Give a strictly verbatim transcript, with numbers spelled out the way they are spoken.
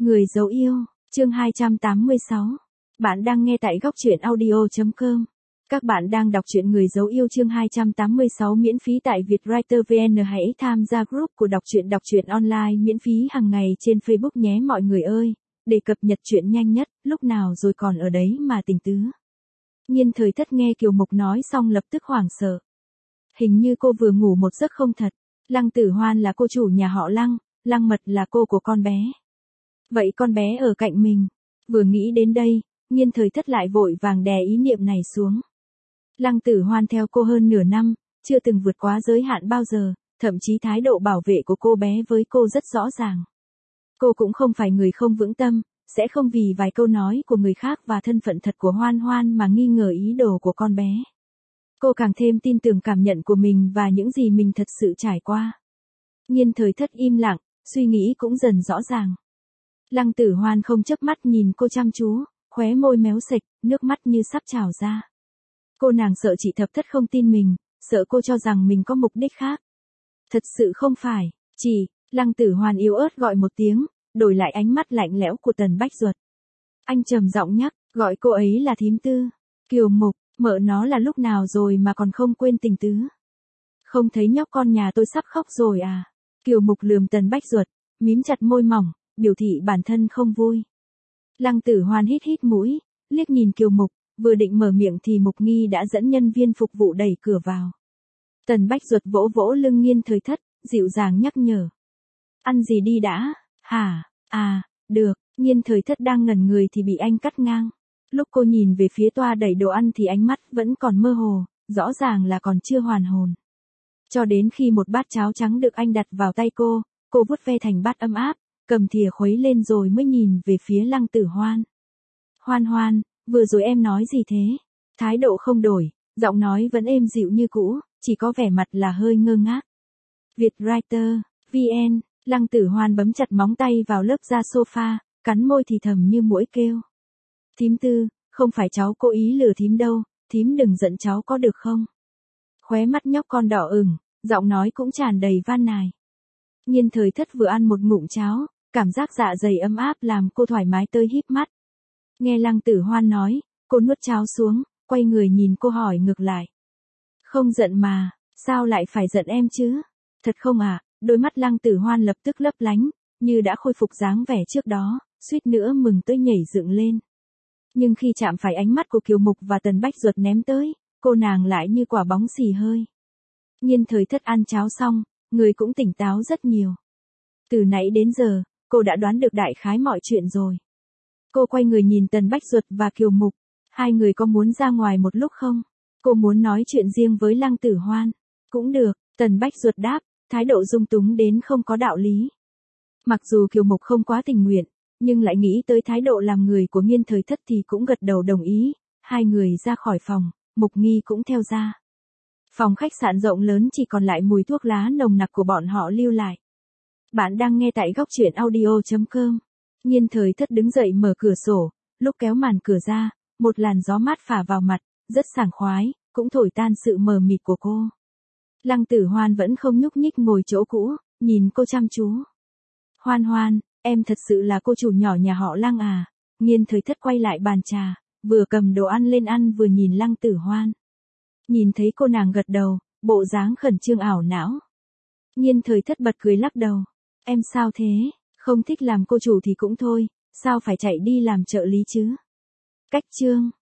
Người dấu yêu, chương hai trăm tám mươi sáu. Bạn đang nghe tại góc truyện audio chấm com. Các bạn đang đọc truyện Người dấu yêu chương hai trăm tám mươi sáu miễn phí tại Vietwriter vê en. Hãy tham gia group của đọc truyện đọc truyện online miễn phí hàng ngày trên Facebook nhé mọi người ơi, để cập nhật truyện nhanh nhất, lúc nào rồi còn ở đấy mà tình tứ. Nhiên Thời Thất nghe Kiều Mục nói xong lập tức hoảng sợ. Hình như cô vừa ngủ một giấc không thật. Lăng Tử Hoan là cô chủ nhà họ Lăng, Lăng Mật là cô của con bé. Vậy con bé ở cạnh mình. Vừa nghĩ đến đây, Nhiên Thời Thất lại vội vàng đè ý niệm này xuống. Lăng Tử Hoan theo cô hơn nửa năm, chưa từng vượt quá giới hạn bao giờ, thậm chí thái độ bảo vệ của cô bé với cô rất rõ ràng. Cô cũng không phải người không vững tâm, sẽ không vì vài câu nói của người khác và thân phận thật của Hoan Hoan mà nghi ngờ ý đồ của con bé. Cô càng thêm tin tưởng cảm nhận của mình và những gì mình thật sự trải qua. Nhiên Thời Thất im lặng, suy nghĩ cũng dần rõ ràng. Lăng Tử Hoan không chớp mắt nhìn cô chăm chú, khóe môi méo sệch, nước mắt như sắp trào ra. Cô nàng sợ chị Thập Thất không tin mình, sợ cô cho rằng mình có mục đích khác. Thật sự không phải, chỉ, Lăng Tử Hoan yếu ớt gọi một tiếng, đổi lại ánh mắt lạnh lẽo của Tần Bách Duật. Anh trầm giọng nhắc, gọi cô ấy là thím Tư. Kiều Mục, mợ nó là lúc nào rồi mà còn không quên tình tứ. Không thấy nhóc con nhà tôi sắp khóc rồi à? Kiều Mục lườm Tần Bách Duật, mím chặt môi mỏng, biểu thị bản thân không vui. Lăng Tử Hoan hít hít mũi, liếc nhìn Kiều Mục, vừa định mở miệng thì Mục Nghi đã dẫn nhân viên phục vụ đẩy cửa vào. Tần Bách Duật vỗ vỗ lưng Nhiên Thời Thất, dịu dàng nhắc nhở. Ăn gì đi đã, hả, à, được, Nhiên Thời Thất đang ngẩn người thì bị anh cắt ngang. Lúc cô nhìn về phía toa đẩy đồ ăn thì ánh mắt vẫn còn mơ hồ, rõ ràng là còn chưa hoàn hồn. Cho đến khi một bát cháo trắng được anh đặt vào tay cô, cô vuốt ve thành bát ấm áp, cầm thìa khuấy lên rồi mới nhìn về phía Lăng Tử Hoan. Hoan Hoan, vừa rồi em nói gì thế? Thái độ không đổi, giọng nói vẫn êm dịu như cũ, chỉ có vẻ mặt là hơi ngơ ngác. Vietwriter, vê en, Lăng Tử Hoan bấm chặt móng tay vào lớp da sofa, cắn môi thì thầm như muỗi kêu. Thím Tư, không phải cháu cố ý lừa thím đâu, thím đừng giận cháu có được không? Khóe mắt nhóc con đỏ ửng, giọng nói cũng tràn đầy van nài. Nhiên Thời Thất vừa ăn một ngụm cháo, cảm giác dạ dày ấm áp làm cô thoải mái tới híp mắt. Nghe Lăng Tử Hoan nói, cô nuốt cháo xuống, quay người nhìn cô hỏi ngược lại. Không giận mà, sao lại phải giận em chứ? Thật không à? Đôi mắt Lăng Tử Hoan lập tức lấp lánh, như đã khôi phục dáng vẻ trước đó, suýt nữa mừng tới nhảy dựng lên. Nhưng khi chạm phải ánh mắt của Kiều Mục và Tần Bách Duật ném tới, cô nàng lại như quả bóng xì hơi. Nhiên Thời Thất ăn cháo xong, người cũng tỉnh táo rất nhiều. Từ nãy đến giờ, cô đã đoán được đại khái mọi chuyện rồi. Cô quay người nhìn Tần Bách Duật và Kiều Mục. Hai người có muốn ra ngoài một lúc không? Cô muốn nói chuyện riêng với Lăng Tử Hoan. Cũng được, Tần Bách Duật đáp, thái độ dung túng đến không có đạo lý. Mặc dù Kiều Mục không quá tình nguyện, nhưng lại nghĩ tới thái độ làm người của Nhiên Thời Thất thì cũng gật đầu đồng ý. Hai người ra khỏi phòng, Mục Nghi cũng theo ra. Phòng khách sạn rộng lớn chỉ còn lại mùi thuốc lá nồng nặc của bọn họ lưu lại. Bạn đang nghe tại góc truyện audio chấm com. Nhiên Thời Thất đứng dậy mở cửa sổ, lúc kéo màn cửa ra, một làn gió mát phả vào mặt, rất sảng khoái, cũng thổi tan sự mờ mịt của cô. Lăng Tử Hoan vẫn không nhúc nhích ngồi chỗ cũ, nhìn cô chăm chú. Hoan Hoan, em thật sự là cô chủ nhỏ nhà họ Lăng à? Nhiên Thời Thất quay lại bàn trà, vừa cầm đồ ăn lên ăn vừa nhìn Lăng Tử Hoan. Nhìn thấy cô nàng gật đầu, bộ dáng khẩn trương ảo não. Nhiên Thời Thất bật cười lắc đầu. Em sao thế? Không thích làm cô chủ thì cũng thôi, sao phải chạy đi làm trợ lý chứ? Cách chương.